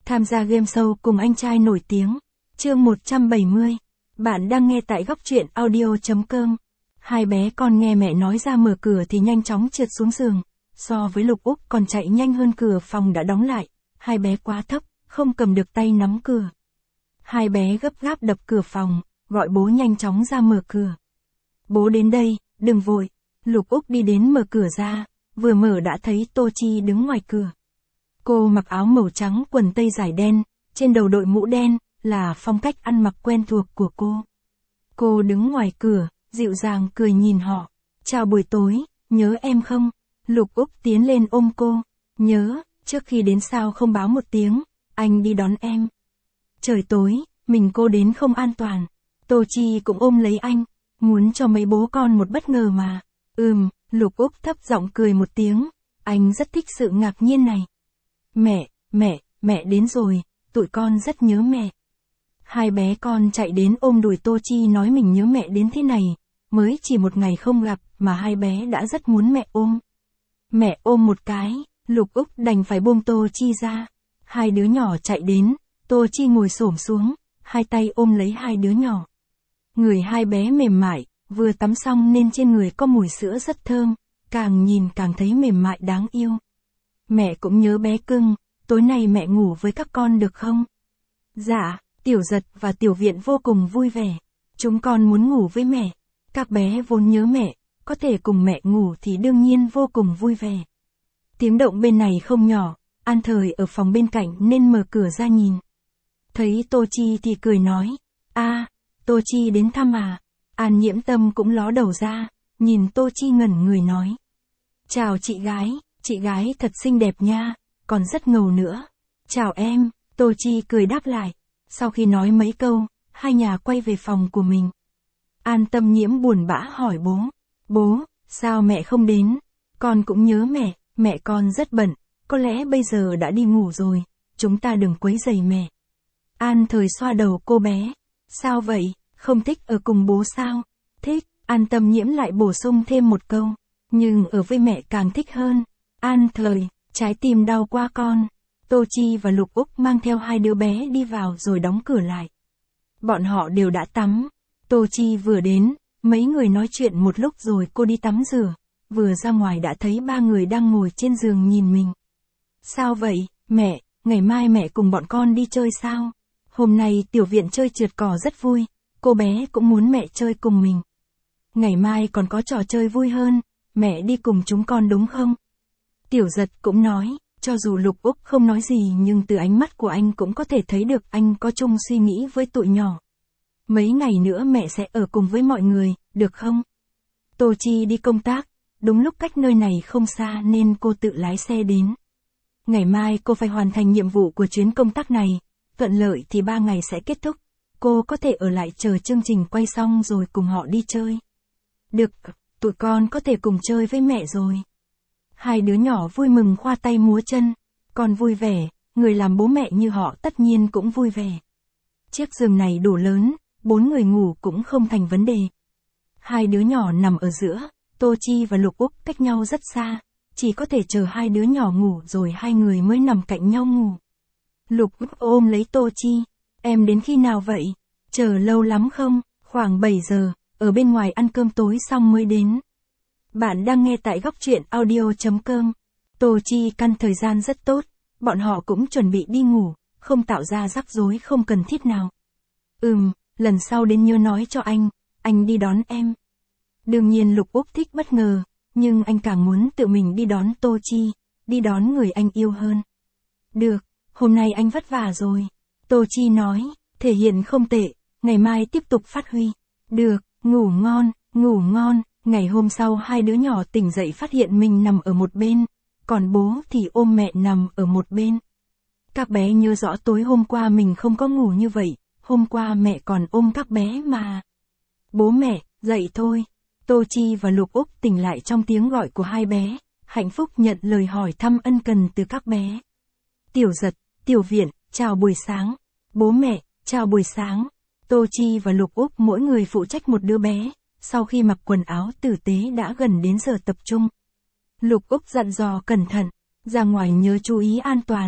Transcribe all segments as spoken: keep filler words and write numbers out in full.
Tham gia game show cùng anh trai nổi tiếng. Chương một trăm bảy mươi. Bạn đang nghe tại góc truyện audio chấm com. Hai bé con nghe mẹ nói ra mở cửa thì nhanh chóng trượt xuống giường. So với Lục Úc còn chạy nhanh hơn, cửa phòng đã đóng lại. Hai bé quá thấp, không cầm được tay nắm cửa. Hai bé gấp gáp đập cửa phòng, gọi bố nhanh chóng ra mở cửa. Bố đến đây, đừng vội. Lục Úc đi đến mở cửa ra, vừa mở đã thấy Tô Chi đứng ngoài cửa. Cô mặc áo màu trắng, quần tây dài đen, trên đầu đội mũ đen, là phong cách ăn mặc quen thuộc của cô. Cô đứng ngoài cửa, dịu dàng cười nhìn họ. Chào buổi tối, nhớ em không? Lục Úc tiến lên ôm cô. Nhớ, trước khi đến sao không báo một tiếng, anh đi đón em. Trời tối, mình cô đến không an toàn. Tô Chi cũng ôm lấy anh, muốn cho mấy bố con một bất ngờ mà. Ừm, Lục Úc thấp giọng cười một tiếng, anh rất thích sự ngạc nhiên này. Mẹ, mẹ, mẹ đến rồi, tụi con rất nhớ mẹ. Hai bé con chạy đến ôm đùi Tô Chi nói mình nhớ mẹ đến thế này, mới chỉ một ngày không gặp mà hai bé đã rất muốn mẹ ôm. Mẹ ôm một cái, Lục Úc đành phải buông Tô Chi ra. Hai đứa nhỏ chạy đến, Tô Chi ngồi xổm xuống, hai tay ôm lấy hai đứa nhỏ. Người hai bé mềm mại, vừa tắm xong nên trên người có mùi sữa rất thơm, càng nhìn càng thấy mềm mại đáng yêu. Mẹ cũng nhớ bé cưng, tối nay mẹ ngủ với các con được không? Dạ, Tiểu Giật và Tiểu Viện vô cùng vui vẻ. Chúng con muốn ngủ với mẹ. Các bé vốn nhớ mẹ, có thể cùng mẹ ngủ thì đương nhiên vô cùng vui vẻ. Tiếng động bên này không nhỏ, An Thời ở phòng bên cạnh nên mở cửa ra nhìn. Thấy Tô Chi thì cười nói, a, à, Tô Chi đến thăm à? An Nhiễm Tâm cũng ló đầu ra, nhìn Tô Chi ngẩn người nói. Chào chị gái, chị gái thật xinh đẹp nha, còn rất ngầu nữa. Chào em, Tô Chi cười đáp lại. Sau khi nói mấy câu, hai nhà quay về phòng của mình. An Tâm Nhiễm buồn bã hỏi bố. Bố, sao mẹ không đến? Con cũng nhớ mẹ, mẹ con rất bận, có lẽ bây giờ đã đi ngủ rồi, chúng ta đừng quấy rầy mẹ. An Thời xoa đầu cô bé. Sao vậy, không thích ở cùng bố sao? Thích, An Tâm Nhiễm lại bổ sung thêm một câu. Nhưng ở với mẹ càng thích hơn. An Thời, trái tim đau qua con. Tô Chi và Lục Úc mang theo hai đứa bé đi vào rồi đóng cửa lại. Bọn họ đều đã tắm. Tô Chi vừa đến, mấy người nói chuyện một lúc rồi cô đi tắm rửa. Vừa ra ngoài đã thấy ba người đang ngồi trên giường nhìn mình. Sao vậy, mẹ, ngày mai mẹ cùng bọn con đi chơi sao? Hôm nay Tiểu Viện chơi trượt cỏ rất vui, cô bé cũng muốn mẹ chơi cùng mình. Ngày mai còn có trò chơi vui hơn, mẹ đi cùng chúng con đúng không? Tiểu Giật cũng nói, cho dù Lục Úc không nói gì nhưng từ ánh mắt của anh cũng có thể thấy được anh có chung suy nghĩ với tụi nhỏ. Mấy ngày nữa mẹ sẽ ở cùng với mọi người, được không? Tô Chi đi công tác, đúng lúc cách nơi này không xa nên cô tự lái xe đến. Ngày mai cô phải hoàn thành nhiệm vụ của chuyến công tác này, thuận lợi thì ba ngày sẽ kết thúc, cô có thể ở lại chờ chương trình quay xong rồi cùng họ đi chơi. Được, tụi con có thể cùng chơi với mẹ rồi. Hai đứa nhỏ vui mừng khoa tay múa chân, con vui vẻ, người làm bố mẹ như họ tất nhiên cũng vui vẻ. Chiếc giường này đủ lớn, bốn người ngủ cũng không thành vấn đề. Hai đứa nhỏ nằm ở giữa, Tô Chi và Lục Úc cách nhau rất xa, chỉ có thể chờ hai đứa nhỏ ngủ rồi hai người mới nằm cạnh nhau ngủ. Lục Úc ôm lấy Tô Chi, em đến khi nào vậy? Chờ lâu lắm không? Khoảng bảy giờ, ở bên ngoài ăn cơm tối xong mới đến. Bạn đang nghe tại góc truyện audio chấm com. Tô Chi căn thời gian rất tốt, bọn họ cũng chuẩn bị đi ngủ, không tạo ra rắc rối không cần thiết nào. Ừm, lần sau đến nhớ nói cho anh, anh đi đón em. Đương nhiên Lục Úc thích bất ngờ, nhưng anh càng muốn tự mình đi đón Tô Chi, đi đón người anh yêu hơn. Được, hôm nay anh vất vả rồi. Tô Chi nói, thể hiện không tệ, ngày mai tiếp tục phát huy. Được, ngủ ngon, ngủ ngon. Ngày hôm sau hai đứa nhỏ tỉnh dậy phát hiện mình nằm ở một bên, còn bố thì ôm mẹ nằm ở một bên. Các bé nhớ rõ tối hôm qua mình không có ngủ như vậy, hôm qua mẹ còn ôm các bé mà. Bố mẹ, dậy thôi. Tô Chi và Lục Úc tỉnh lại trong tiếng gọi của hai bé, hạnh phúc nhận lời hỏi thăm ân cần từ các bé. Tiểu Giật, Tiểu Viện, chào buổi sáng. Bố mẹ, chào buổi sáng. Tô Chi và Lục Úc mỗi người phụ trách một đứa bé. Sau khi mặc quần áo tử tế đã gần đến giờ tập trung. Lục Úc dặn dò cẩn thận, ra ngoài nhớ chú ý an toàn.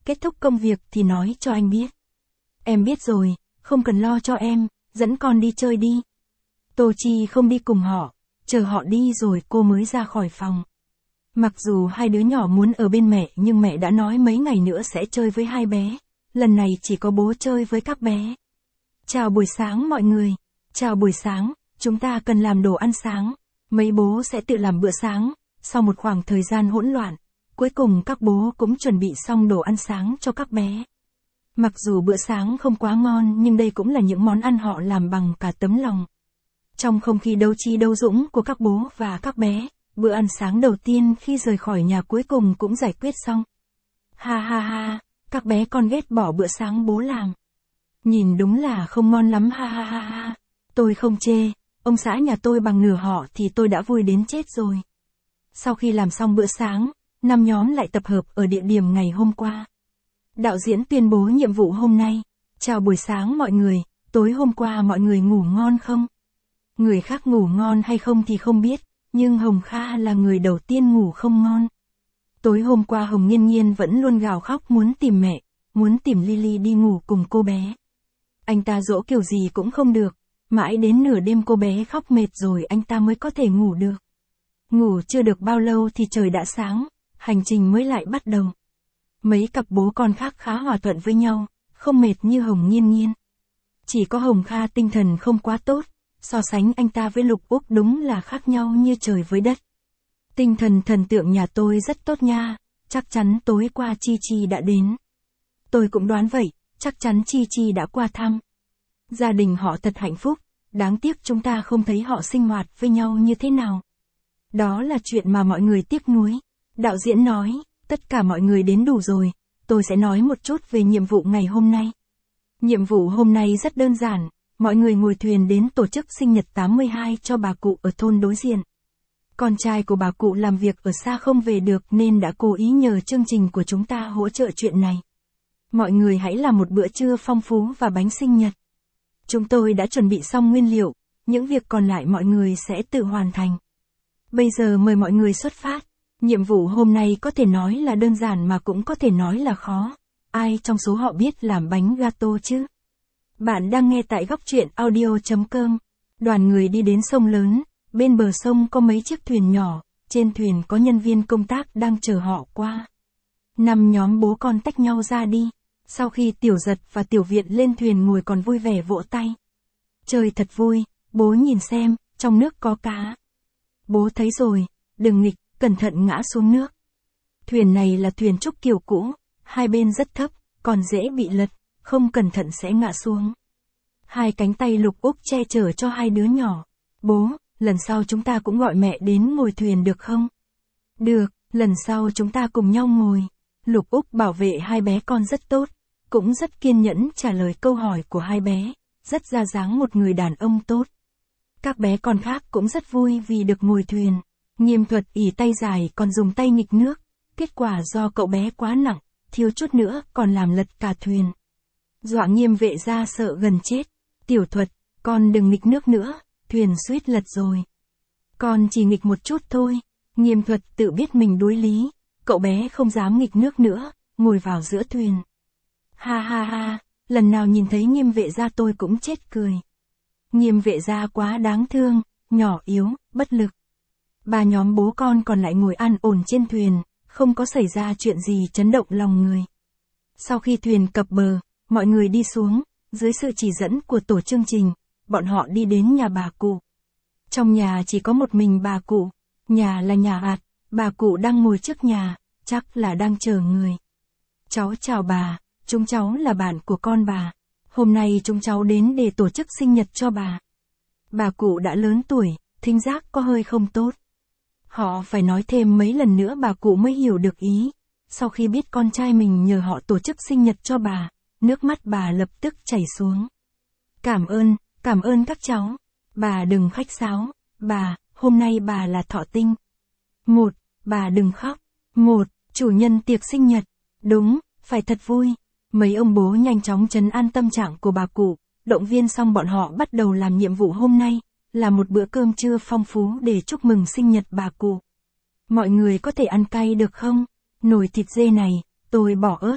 kết thúc công việc thì nói cho anh biết. Em biết rồi, không cần lo cho em, dẫn con đi chơi đi. Tô Chi không đi cùng họ, chờ họ đi rồi cô mới ra khỏi phòng. Mặc dù hai đứa nhỏ muốn ở bên mẹ nhưng mẹ đã nói mấy ngày nữa sẽ chơi với hai bé, lần này chỉ có bố chơi với các bé. Chào buổi sáng mọi người, chào buổi sáng, chúng ta cần làm đồ ăn sáng, mấy bố sẽ tự làm bữa sáng, sau một khoảng thời gian hỗn loạn, cuối cùng các bố cũng chuẩn bị xong đồ ăn sáng cho các bé. Mặc dù bữa sáng không quá ngon nhưng đây cũng là những món ăn họ làm bằng cả tấm lòng. Trong không khí đấu trí đấu dũng của các bố và các bé, bữa ăn sáng đầu tiên khi rời khỏi nhà cuối cùng cũng giải quyết xong. Ha ha ha, các bé con ghét bỏ bữa sáng bố làm. Nhìn đúng là không ngon lắm ha ha ha ha. Tôi không chê, ông xã nhà tôi bằng nửa họ thì tôi đã vui đến chết rồi. Sau khi làm xong bữa sáng, năm nhóm lại tập hợp ở địa điểm ngày hôm qua. Đạo diễn tuyên bố nhiệm vụ hôm nay. Chào buổi sáng mọi người, tối hôm qua mọi người ngủ ngon không? Người khác ngủ ngon hay không thì không biết, nhưng Hồng Kha là người đầu tiên ngủ không ngon. Tối hôm qua Hồng Nghiên Nghiên vẫn luôn gào khóc muốn tìm mẹ, muốn tìm Lily đi ngủ cùng cô bé. Anh ta dỗ kiểu gì cũng không được, mãi đến nửa đêm cô bé khóc mệt rồi anh ta mới có thể ngủ được. Ngủ chưa được bao lâu thì trời đã sáng, hành trình mới lại bắt đầu. Mấy cặp bố con khác khá hòa thuận với nhau, không mệt như Hồng Nghiên Nghiên. Chỉ có Hồng Kha tinh thần không quá tốt, so sánh anh ta với Lục Úc đúng là khác nhau như trời với đất. Tinh thần thần tượng nhà tôi rất tốt nha, chắc chắn tối qua Chi Chi đã đến. Tôi cũng đoán vậy, chắc chắn Chi Chi đã qua thăm. Gia đình họ thật hạnh phúc, đáng tiếc chúng ta không thấy họ sinh hoạt với nhau như thế nào. Đó là chuyện mà mọi người tiếc nuối. Đạo diễn nói, tất cả mọi người đến đủ rồi, tôi sẽ nói một chút về nhiệm vụ ngày hôm nay. Nhiệm vụ hôm nay rất đơn giản, mọi người ngồi thuyền đến tổ chức sinh nhật tám mươi hai cho bà cụ ở thôn đối diện. Con trai của bà cụ làm việc ở xa không về được nên đã cố ý nhờ chương trình của chúng ta hỗ trợ chuyện này. Mọi người hãy làm một bữa trưa phong phú và bánh sinh nhật. Chúng tôi đã chuẩn bị xong nguyên liệu, những việc còn lại mọi người sẽ tự hoàn thành. Bây giờ mời mọi người xuất phát. Nhiệm vụ hôm nay có thể nói là đơn giản mà cũng có thể nói là khó. Ai trong số họ biết làm bánh gato chứ? Bạn đang nghe tại góc truyện audio chấm com. Đoàn người đi đến sông lớn, bên bờ sông có mấy chiếc thuyền nhỏ, trên thuyền có nhân viên công tác đang chờ họ qua. Năm nhóm bố con tách nhau ra đi. Sau khi Tiểu Giật và Tiểu Viện lên thuyền ngồi còn vui vẻ vỗ tay. Trời thật vui, bố nhìn xem, trong nước có cá. Bố thấy rồi, đừng nghịch, cẩn thận ngã xuống nước. Thuyền này là thuyền trúc kiểu cũ, hai bên rất thấp, còn dễ bị lật, không cẩn thận sẽ ngã xuống. Hai cánh tay Lục Úc che chở cho hai đứa nhỏ. Bố, lần sau chúng ta cũng gọi mẹ đến ngồi thuyền được không? Được, lần sau chúng ta cùng nhau ngồi. Lục Úc bảo vệ hai bé con rất tốt, cũng rất kiên nhẫn trả lời câu hỏi của hai bé, rất ra dáng một người đàn ông tốt. Các bé con khác cũng rất vui vì được ngồi thuyền. Nghiêm Thuật ỉ tay dài còn dùng tay nghịch nước, kết quả do cậu bé quá nặng, thiếu chút nữa còn làm lật cả thuyền. Dọa Nghiêm Vệ ra sợ gần chết. Tiểu Thuật, con đừng nghịch nước nữa, thuyền suýt lật rồi. Con chỉ nghịch một chút thôi. Nghiêm Thuật tự biết mình đuối lý, cậu bé không dám nghịch nước nữa, ngồi vào giữa thuyền. Ha ha ha, lần nào nhìn thấy Nghiêm Vệ gia tôi cũng chết cười. Nghiêm Vệ gia quá đáng thương, nhỏ yếu, bất lực. Ba nhóm bố con còn lại ngồi an ổn trên thuyền, không có xảy ra chuyện gì chấn động lòng người. Sau khi thuyền cập bờ, mọi người đi xuống, dưới sự chỉ dẫn của tổ chương trình, bọn họ đi đến nhà bà cụ. Trong nhà chỉ có một mình bà cụ, nhà là nhà ạt, bà cụ đang ngồi trước nhà, chắc là đang chờ người. Cháu chào bà, chúng cháu là bạn của con bà. Hôm nay chúng cháu đến để tổ chức sinh nhật cho bà. Bà cụ đã lớn tuổi, thính giác có hơi không tốt. Họ phải nói thêm mấy lần nữa bà cụ mới hiểu được ý. Sau khi biết con trai mình nhờ họ tổ chức sinh nhật cho bà, nước mắt bà lập tức chảy xuống. Cảm ơn, cảm ơn các cháu. Bà đừng khách sáo. Bà, hôm nay bà là thọ tinh. Một, bà đừng khóc. Một, chủ nhân tiệc sinh nhật. Đúng, phải thật vui. Mấy ông bố nhanh chóng trấn an tâm trạng của bà cụ, động viên xong bọn họ bắt đầu làm nhiệm vụ hôm nay, là một bữa cơm trưa phong phú để chúc mừng sinh nhật bà cụ. Mọi người có thể ăn cay được không? Nồi thịt dê này, tôi bỏ ớt.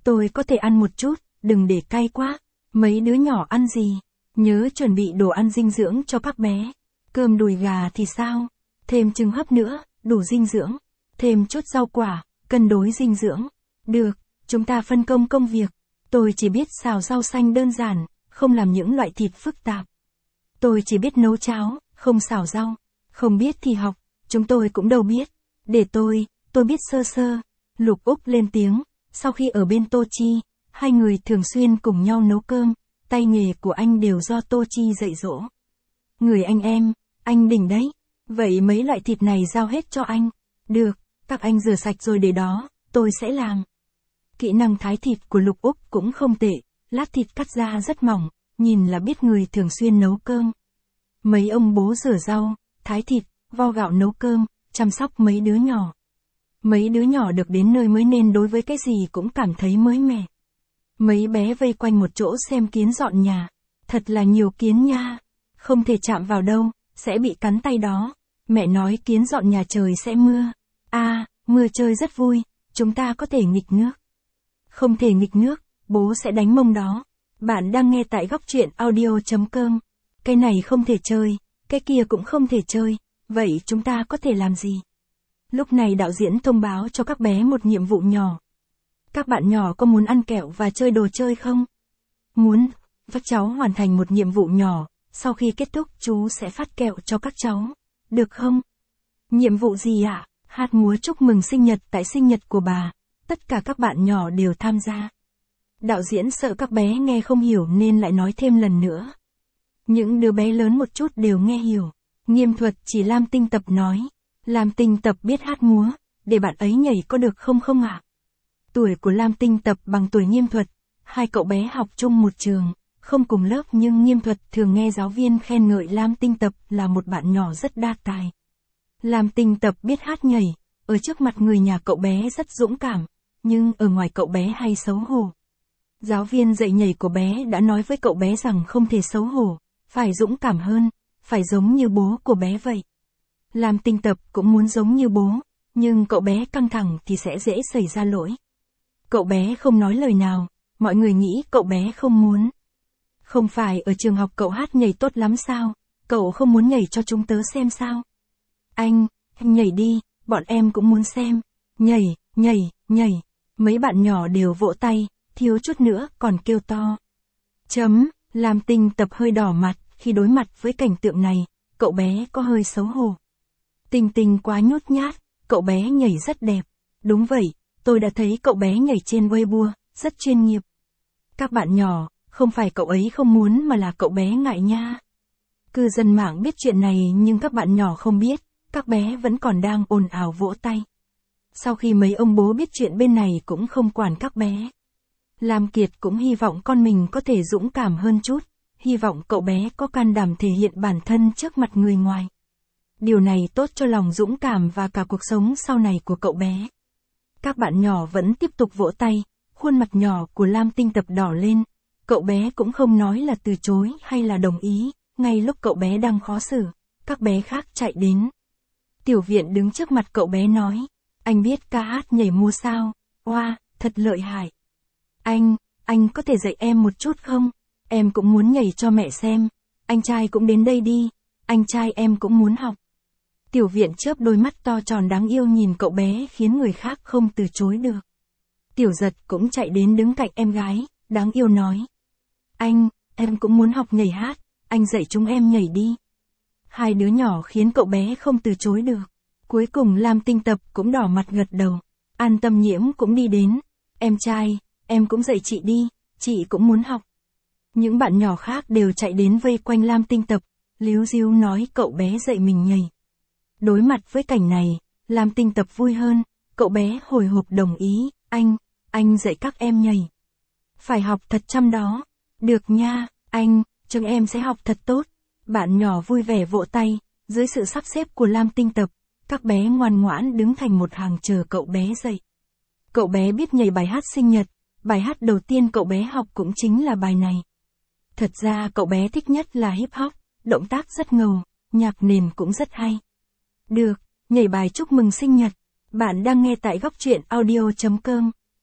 Tôi có thể ăn một chút, đừng để cay quá. Mấy đứa nhỏ ăn gì? Nhớ chuẩn bị đồ ăn dinh dưỡng cho các bé. Cơm đùi gà thì sao? Thêm trứng hấp nữa, đủ dinh dưỡng. Thêm chút rau quả, cân đối dinh dưỡng. Được, chúng ta phân công công việc. Tôi chỉ biết xào rau xanh đơn giản, không làm những loại thịt phức tạp. Tôi chỉ biết nấu cháo, không xào rau. Không biết thì học, chúng tôi cũng đâu biết. Để tôi, tôi biết sơ sơ. Lục Úc lên tiếng, sau khi ở bên Tô Chi, hai người thường xuyên cùng nhau nấu cơm, tay nghề của anh đều do Tô Chi dạy dỗ. Người anh em, anh đỉnh đấy. Vậy mấy loại thịt này giao hết cho anh. Được, các anh rửa sạch rồi để đó, tôi sẽ làm. Kỹ năng thái thịt của Lục Úc cũng không tệ, lát thịt cắt ra rất mỏng, nhìn là biết người thường xuyên nấu cơm. Mấy ông bố rửa rau, thái thịt, vo gạo nấu cơm, chăm sóc mấy đứa nhỏ. Mấy đứa nhỏ được đến nơi mới nên đối với cái gì cũng cảm thấy mới mẻ. Mấy bé vây quanh một chỗ xem kiến dọn nhà. Thật là nhiều kiến nha. Không thể chạm vào đâu, sẽ bị cắn tay đó. Mẹ nói kiến dọn nhà trời sẽ mưa. À, mưa chơi rất vui, chúng ta có thể nghịch nước. Không thể nghịch nước, bố sẽ đánh mông đó. Bạn đang nghe tại góc truyện audio chấm com. Cái này không thể chơi, cái kia cũng không thể chơi, vậy chúng ta có thể làm gì? Lúc này đạo diễn thông báo cho các bé một nhiệm vụ nhỏ. Các bạn nhỏ có muốn ăn kẹo và chơi đồ chơi không? Muốn, các cháu hoàn thành một nhiệm vụ nhỏ, sau khi kết thúc chú sẽ phát kẹo cho các cháu. Được không? Nhiệm vụ gì ạ? À? Hát múa chúc mừng sinh nhật tại sinh nhật của bà. Tất cả các bạn nhỏ đều tham gia. Đạo diễn sợ các bé nghe không hiểu nên lại nói thêm lần nữa. Những đứa bé lớn một chút đều nghe hiểu. Nghiêm thuật chỉ Lam Tinh Tập nói. Lam Tinh Tập biết hát múa, để bạn ấy nhảy có được không không ạ? À? Tuổi của Lam Tinh Tập bằng tuổi Nghiêm thuật. Hai cậu bé học chung một trường, không cùng lớp nhưng Nghiêm thuật thường nghe giáo viên khen ngợi Lam Tinh Tập là một bạn nhỏ rất đa tài. Lam Tinh Tập biết hát nhảy, ở trước mặt người nhà cậu bé rất dũng cảm, nhưng ở ngoài cậu bé hay xấu hổ. Giáo viên dạy nhảy của bé đã nói với cậu bé rằng không thể xấu hổ, phải dũng cảm hơn, phải giống như bố của bé vậy. Lam Tinh Tập cũng muốn giống như bố, nhưng cậu bé căng thẳng thì sẽ dễ xảy ra lỗi. Cậu bé không nói lời nào, mọi người nghĩ cậu bé không muốn. Không phải ở trường học cậu hát nhảy tốt lắm sao, cậu không muốn nhảy cho chúng tớ xem sao? Anh, anh nhảy đi, bọn em cũng muốn xem. Nhảy, nhảy, nhảy. Mấy bạn nhỏ đều vỗ tay, thiếu chút nữa còn kêu to. Chấm, Lam Tinh Tập hơi đỏ mặt, khi đối mặt với cảnh tượng này, cậu bé có hơi xấu hổ. Tinh Tinh quá nhút nhát, cậu bé nhảy rất đẹp. Đúng vậy, tôi đã thấy cậu bé nhảy trên Weibo, rất chuyên nghiệp. Các bạn nhỏ, không phải cậu ấy không muốn mà là cậu bé ngại nha. Cư dân mạng biết chuyện này nhưng các bạn nhỏ không biết, các bé vẫn còn đang ồn ào vỗ tay. Sau khi mấy ông bố biết chuyện bên này cũng không quản các bé. Lam Kiệt cũng hy vọng con mình có thể dũng cảm hơn chút, hy vọng cậu bé có can đảm thể hiện bản thân trước mặt người ngoài. Điều này tốt cho lòng dũng cảm và cả cuộc sống sau này của cậu bé. Các bạn nhỏ vẫn tiếp tục vỗ tay, khuôn mặt nhỏ của Lam Tinh Tập đỏ lên, cậu bé cũng không nói là từ chối hay là đồng ý, ngay lúc cậu bé đang khó xử, các bé khác chạy đến. Tiểu Viện đứng trước mặt cậu bé nói, anh biết ca hát nhảy múa sao, oa, wow, thật lợi hại. Anh, anh có thể dạy em một chút không? Em cũng muốn nhảy cho mẹ xem, anh trai cũng đến đây đi, anh trai em cũng muốn học. Tiểu Viện chớp đôi mắt to tròn đáng yêu nhìn cậu bé khiến người khác không từ chối được. Tiểu Giật cũng chạy đến đứng cạnh em gái, đáng yêu nói. Anh, em cũng muốn học nhảy hát, anh dạy chúng em nhảy đi. Hai đứa nhỏ khiến cậu bé không từ chối được. Cuối cùng Lam Tinh Tập cũng đỏ mặt gật đầu. An Tâm Nhiễm cũng đi đến. Em trai, em cũng dạy chị đi, chị cũng muốn học. Những bạn nhỏ khác đều chạy đến vây quanh Lam Tinh Tập, líu ríu nói cậu bé dạy mình nhảy. Đối mặt với cảnh này, Lam Tinh Tập vui hơn, cậu bé hồi hộp đồng ý, anh, anh dạy các em nhảy. Phải học thật chăm đó. Được nha, anh, chúng em sẽ học thật tốt. Bạn nhỏ vui vẻ vỗ tay, dưới sự sắp xếp của Lam Tinh Tập, các bé ngoan ngoãn đứng thành một hàng chờ cậu bé dạy. Cậu bé biết nhảy bài hát sinh nhật, bài hát đầu tiên cậu bé học cũng chính là bài này. Thật ra cậu bé thích nhất là hip hop, động tác rất ngầu, nhạc nền cũng rất hay. Được, nhảy bài chúc mừng sinh nhật. Bạn đang nghe tại góc truyện audio chấm com.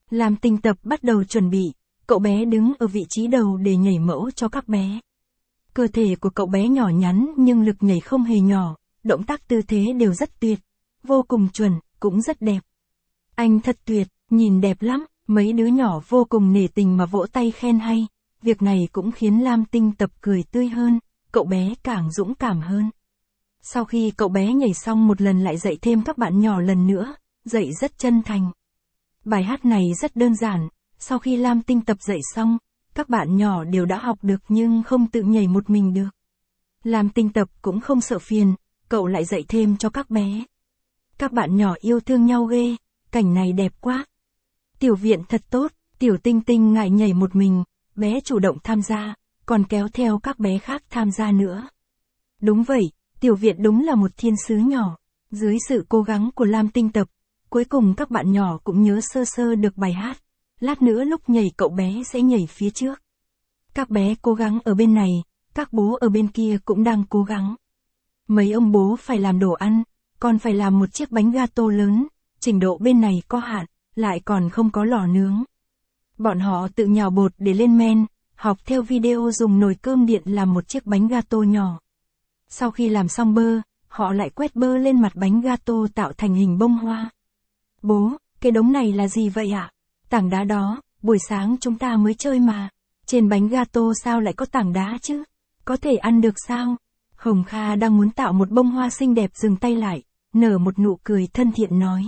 Làm Tinh tập bắt đầu chuẩn bị, cậu bé đứng ở vị trí đầu để nhảy mẫu cho các bé. Cơ thể của cậu bé nhỏ nhắn nhưng lực nhảy không hề nhỏ, động tác tư thế đều rất tuyệt, vô cùng chuẩn, cũng rất đẹp. Anh thật tuyệt, nhìn đẹp lắm, mấy đứa nhỏ vô cùng nể tình mà vỗ tay khen hay, việc này cũng khiến Lam Tinh tập cười tươi hơn, cậu bé càng dũng cảm hơn. Sau khi cậu bé nhảy xong một lần lại dạy thêm các bạn nhỏ lần nữa, dạy rất chân thành. Bài hát này rất đơn giản, sau khi Lam Tinh tập dạy xong, các bạn nhỏ đều đã học được nhưng không tự nhảy một mình được. Lam Tinh tập cũng không sợ phiền, cậu lại dạy thêm cho các bé. Các bạn nhỏ yêu thương nhau ghê, cảnh này đẹp quá. Tiểu viện thật tốt, Tiểu Tinh Tinh ngại nhảy một mình, bé chủ động tham gia, còn kéo theo các bé khác tham gia nữa. Đúng vậy, Tiểu viện đúng là một thiên sứ nhỏ. Dưới sự cố gắng của Lam Tinh tập, cuối cùng các bạn nhỏ cũng nhớ sơ sơ được bài hát. Lát nữa lúc nhảy cậu bé sẽ nhảy phía trước. Các bé cố gắng ở bên này, các bố ở bên kia cũng đang cố gắng. Mấy ông bố phải làm đồ ăn, còn phải làm một chiếc bánh gato lớn, trình độ bên này có hạn, lại còn không có lò nướng. Bọn họ tự nhào bột để lên men, học theo video dùng nồi cơm điện làm một chiếc bánh gato nhỏ. Sau khi làm xong bơ, họ lại quét bơ lên mặt bánh gato tạo thành hình bông hoa. Bố, cái đống này là gì vậy ạ? Tảng đá đó, buổi sáng chúng ta mới chơi mà. Trên bánh gato sao lại có tảng đá chứ? Có thể ăn được sao? Hồng Kha đang muốn tạo một bông hoa xinh đẹp dừng tay lại, nở một nụ cười thân thiện nói.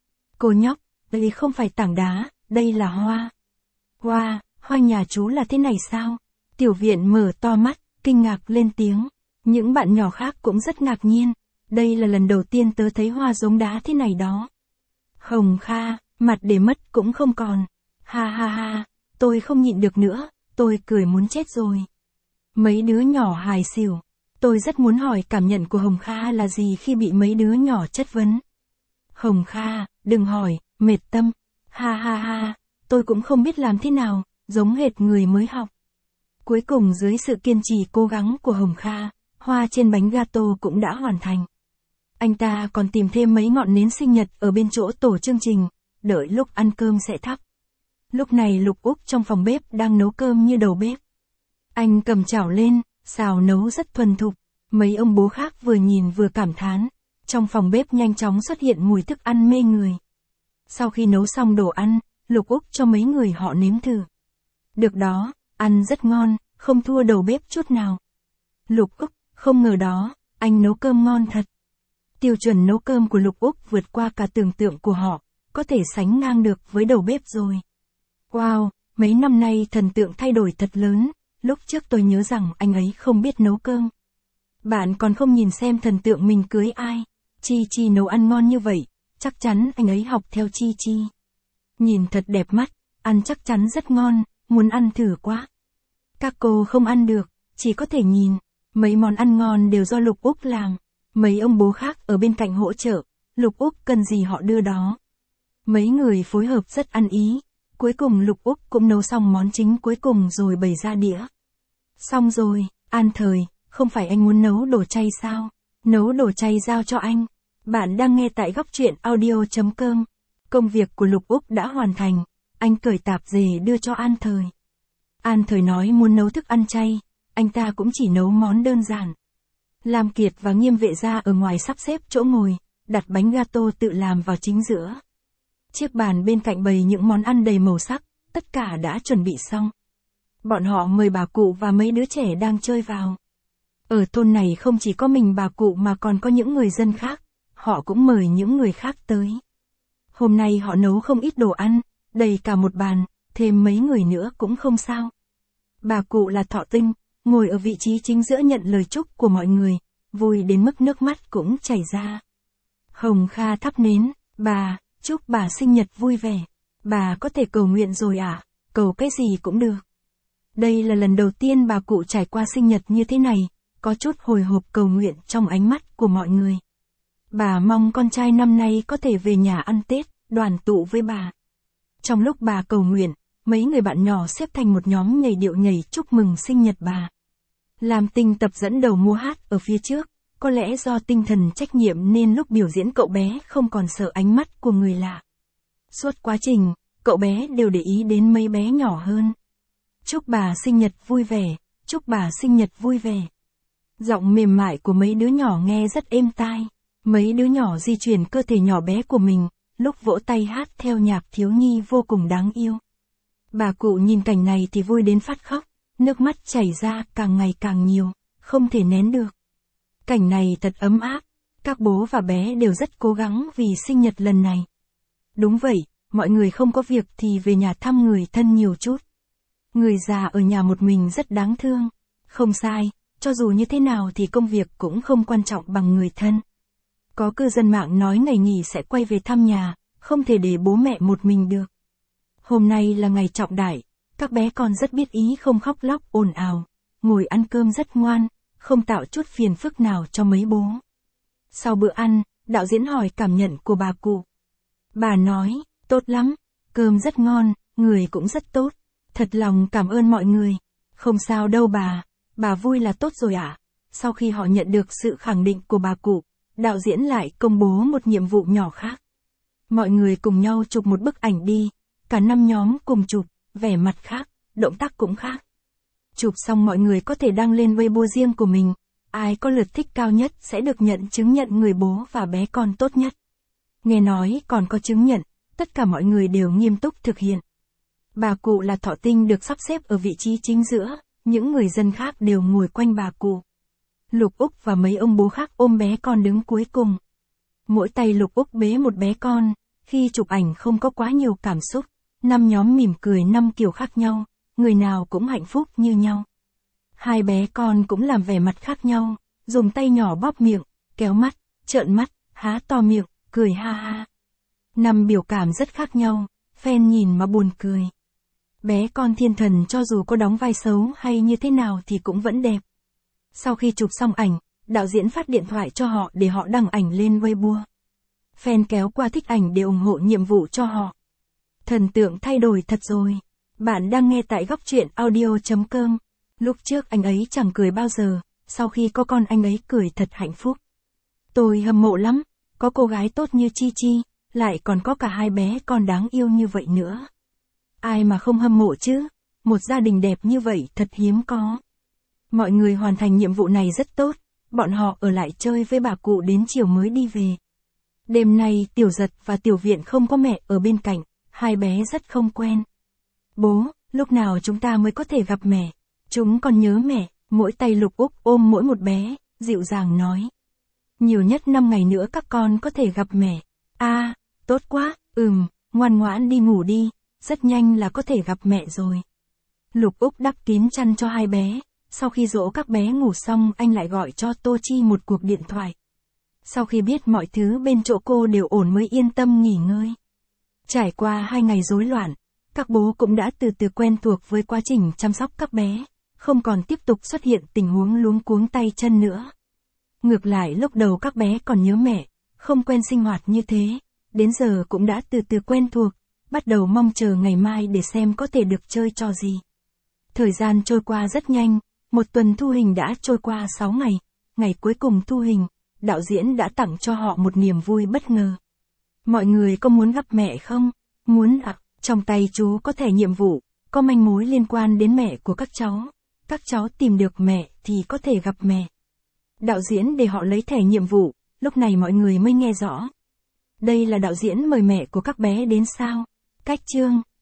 Cô nhóc, đây không phải tảng đá, đây là hoa. Hoa, hoa nhà chú là thế này sao? Tiểu viện mở to mắt, kinh ngạc lên tiếng. Những bạn nhỏ khác cũng rất ngạc nhiên. Đây là lần đầu tiên tớ thấy hoa giống đá thế này đó. Hồng Kha, mặt để mất cũng không còn. Ha ha ha, tôi không nhịn được nữa, tôi cười muốn chết rồi. Mấy đứa nhỏ hài xỉu. Tôi rất muốn hỏi cảm nhận của Hồng Kha là gì khi bị mấy đứa nhỏ chất vấn. Hồng Kha, đừng hỏi, mệt tâm. Ha ha ha, tôi cũng không biết làm thế nào, giống hệt người mới học. Cuối cùng dưới sự kiên trì cố gắng của Hồng Kha, hoa trên bánh gato cũng đã hoàn thành. Anh ta còn tìm thêm mấy ngọn nến sinh nhật ở bên chỗ tổ chương trình, đợi lúc ăn cơm sẽ thắp. Lúc này Lục Úc trong phòng bếp đang nấu cơm như đầu bếp. Anh cầm chảo lên, xào nấu rất thuần thục. Mấy ông bố khác vừa nhìn vừa cảm thán. Trong phòng bếp nhanh chóng xuất hiện mùi thức ăn mê người. Sau khi nấu xong đồ ăn, Lục Úc cho mấy người họ nếm thử. Được đó, ăn rất ngon, không thua đầu bếp chút nào. Lục Úc, không ngờ đó, anh nấu cơm ngon thật. Tiêu chuẩn nấu cơm của Lục Úc vượt qua cả tưởng tượng của họ, có thể sánh ngang được với đầu bếp rồi. Wow, mấy năm nay thần tượng thay đổi thật lớn, lúc trước tôi nhớ rằng anh ấy không biết nấu cơm. Bạn còn không nhìn xem thần tượng mình cưới ai, Chi Chi nấu ăn ngon như vậy, chắc chắn anh ấy học theo Chi Chi. Nhìn thật đẹp mắt, ăn chắc chắn rất ngon, muốn ăn thử quá. Các cô không ăn được, chỉ có thể nhìn, mấy món ăn ngon đều do Lục Úc làm. Mấy ông bố khác ở bên cạnh hỗ trợ, Lục Úc cần gì họ đưa đó. Mấy người phối hợp rất ăn ý, cuối cùng Lục Úc cũng nấu xong món chính cuối cùng rồi bày ra đĩa. Xong rồi, An Thời, không phải anh muốn nấu đồ chay sao? Nấu đồ chay giao cho anh. Bạn đang nghe tại góc truyện audio chấm com. Công việc của Lục Úc đã hoàn thành, anh cởi tạp dề đưa cho An Thời. An Thời nói muốn nấu thức ăn chay, anh ta cũng chỉ nấu món đơn giản. Lam Kiệt và Nghiêm Vệ Gia ở ngoài sắp xếp chỗ ngồi, đặt bánh gato tự làm vào chính giữa. Chiếc bàn bên cạnh bày những món ăn đầy màu sắc, tất cả đã chuẩn bị xong. Bọn họ mời bà cụ và mấy đứa trẻ đang chơi vào. Ở thôn này không chỉ có mình bà cụ mà còn có những người dân khác, họ cũng mời những người khác tới. Hôm nay họ nấu không ít đồ ăn, đầy cả một bàn, thêm mấy người nữa cũng không sao. Bà cụ là Thọ Tinh, ngồi ở vị trí chính giữa nhận lời chúc của mọi người, vui đến mức nước mắt cũng chảy ra. Hồng Kha thắp nến, bà, chúc bà sinh nhật vui vẻ. Bà có thể cầu nguyện rồi à? Cầu cái gì cũng được. Đây là lần đầu tiên bà cụ trải qua sinh nhật như thế này, có chút hồi hộp cầu nguyện trong ánh mắt của mọi người. Bà mong con trai năm nay có thể về nhà ăn Tết, đoàn tụ với bà. Trong lúc bà cầu nguyện, mấy người bạn nhỏ xếp thành một nhóm nhảy điệu nhảy chúc mừng sinh nhật bà. Lam Tinh tập dẫn đầu mua hát ở phía trước, có lẽ do tinh thần trách nhiệm nên lúc biểu diễn cậu bé không còn sợ ánh mắt của người lạ. Suốt quá trình, cậu bé đều để ý đến mấy bé nhỏ hơn. Chúc bà sinh nhật vui vẻ, chúc bà sinh nhật vui vẻ. Giọng mềm mại của mấy đứa nhỏ nghe rất êm tai. Mấy đứa nhỏ di chuyển cơ thể nhỏ bé của mình, lúc vỗ tay hát theo nhạc thiếu nhi vô cùng đáng yêu. Bà cụ nhìn cảnh này thì vui đến phát khóc, nước mắt chảy ra càng ngày càng nhiều, không thể nén được. Cảnh này thật ấm áp, các bố và bé đều rất cố gắng vì sinh nhật lần này. Đúng vậy, mọi người không có việc thì về nhà thăm người thân nhiều chút. Người già ở nhà một mình rất đáng thương. Không sai, cho dù như thế nào thì công việc cũng không quan trọng bằng người thân. Có cư dân mạng nói ngày nghỉ sẽ quay về thăm nhà, không thể để bố mẹ một mình được. Hôm nay là ngày trọng đại, các bé con rất biết ý không khóc lóc ồn ào, ngồi ăn cơm rất ngoan, không tạo chút phiền phức nào cho mấy bố. Sau bữa ăn, đạo diễn hỏi cảm nhận của bà cụ. Bà nói, tốt lắm, cơm rất ngon, người cũng rất tốt, thật lòng cảm ơn mọi người. Không sao đâu bà, bà vui là tốt rồi ạ. À? Sau khi họ nhận được sự khẳng định của bà cụ, đạo diễn lại công bố một nhiệm vụ nhỏ khác. Mọi người cùng nhau chụp một bức ảnh đi, cả năm nhóm cùng chụp, vẻ mặt khác, động tác cũng khác. Chụp xong mọi người có thể đăng lên Weibo riêng của mình, ai có lượt thích cao nhất sẽ được nhận chứng nhận người bố và bé con tốt nhất. Nghe nói còn có chứng nhận, tất cả mọi người đều nghiêm túc thực hiện. Bà cụ là thọ tinh được sắp xếp ở vị trí chính giữa, những người dân khác đều ngồi quanh bà cụ. Lục Úc và mấy ông bố khác ôm bé con đứng cuối cùng. Mỗi tay Lục Úc bế một bé con, khi chụp ảnh không có quá nhiều cảm xúc, năm nhóm mỉm cười năm kiểu khác nhau, người nào cũng hạnh phúc như nhau. Hai bé con cũng làm vẻ mặt khác nhau, dùng tay nhỏ bóp miệng, kéo mắt, trợn mắt, há to miệng, cười ha ha. Năm biểu cảm rất khác nhau, fan nhìn mà buồn cười. Bé con thiên thần cho dù có đóng vai xấu hay như thế nào thì cũng vẫn đẹp. Sau khi chụp xong ảnh, đạo diễn phát điện thoại cho họ để họ đăng ảnh lên Weibo. Fan kéo qua thích ảnh để ủng hộ nhiệm vụ cho họ. Thần tượng thay đổi thật rồi. Bạn đang nghe tại góc truyện audio chấm com. Lúc trước anh ấy chẳng cười bao giờ, sau khi có con anh ấy cười thật hạnh phúc. Tôi hâm mộ lắm, có cô gái tốt như Chi Chi, lại còn có cả hai bé con đáng yêu như vậy nữa. Ai mà không hâm mộ chứ, một gia đình đẹp như vậy thật hiếm có. Mọi người hoàn thành nhiệm vụ này rất tốt, bọn họ ở lại chơi với bà cụ đến chiều mới đi về. Đêm nay Tiểu Giật và Tiểu Viện không có mẹ ở bên cạnh, hai bé rất không quen. Bố, lúc nào chúng ta mới có thể gặp mẹ? Chúng còn nhớ mẹ, mỗi tay Lục Úc ôm mỗi một bé, dịu dàng nói. Nhiều nhất năm ngày nữa các con có thể gặp mẹ. A, à, tốt quá, ừm, ngoan ngoãn đi ngủ đi, rất nhanh là có thể gặp mẹ rồi. Lục Úc đắp kín chăn cho hai bé, sau khi dỗ các bé ngủ xong anh lại gọi cho Tô Chi một cuộc điện thoại. Sau khi biết mọi thứ bên chỗ cô đều ổn mới yên tâm nghỉ ngơi. Trải qua hai ngày rối loạn, các bố cũng đã từ từ quen thuộc với quá trình chăm sóc các bé, không còn tiếp tục xuất hiện tình huống luống cuống tay chân nữa. Ngược lại lúc đầu các bé còn nhớ mẹ, không quen sinh hoạt như thế, đến giờ cũng đã từ từ quen thuộc, bắt đầu mong chờ ngày mai để xem có thể được chơi trò gì. Thời gian trôi qua rất nhanh, một tuần thu hình đã trôi qua sáu ngày, ngày cuối cùng thu hình, đạo diễn đã tặng cho họ một niềm vui bất ngờ. Mọi người có muốn gặp mẹ không? Muốn ạ, à, trong tay chú có thẻ nhiệm vụ, có manh mối liên quan đến mẹ của các cháu. Các cháu tìm được mẹ thì có thể gặp mẹ. Đạo diễn để họ lấy thẻ nhiệm vụ, lúc này mọi người mới nghe rõ. Đây là đạo diễn mời mẹ của các bé đến sao? Cách chương